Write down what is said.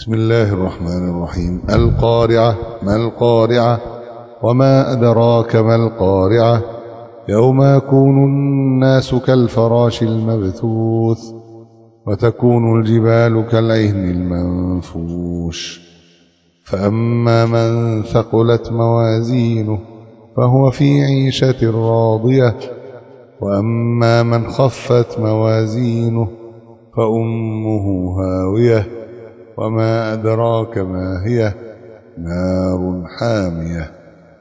بسم الله الرحمن الرحيم. القارعة. ما القارعة؟ وما أدراك ما القارعة؟ يوم يكون الناس كالفراش المبثوث وتكون الجبال كالعهن المنفوش. فأما من ثقلت موازينه فهو في عيشة راضية، وأما من خفت موازينه فأمه هاوية، وما أدراك ما هي؟ نار حامية.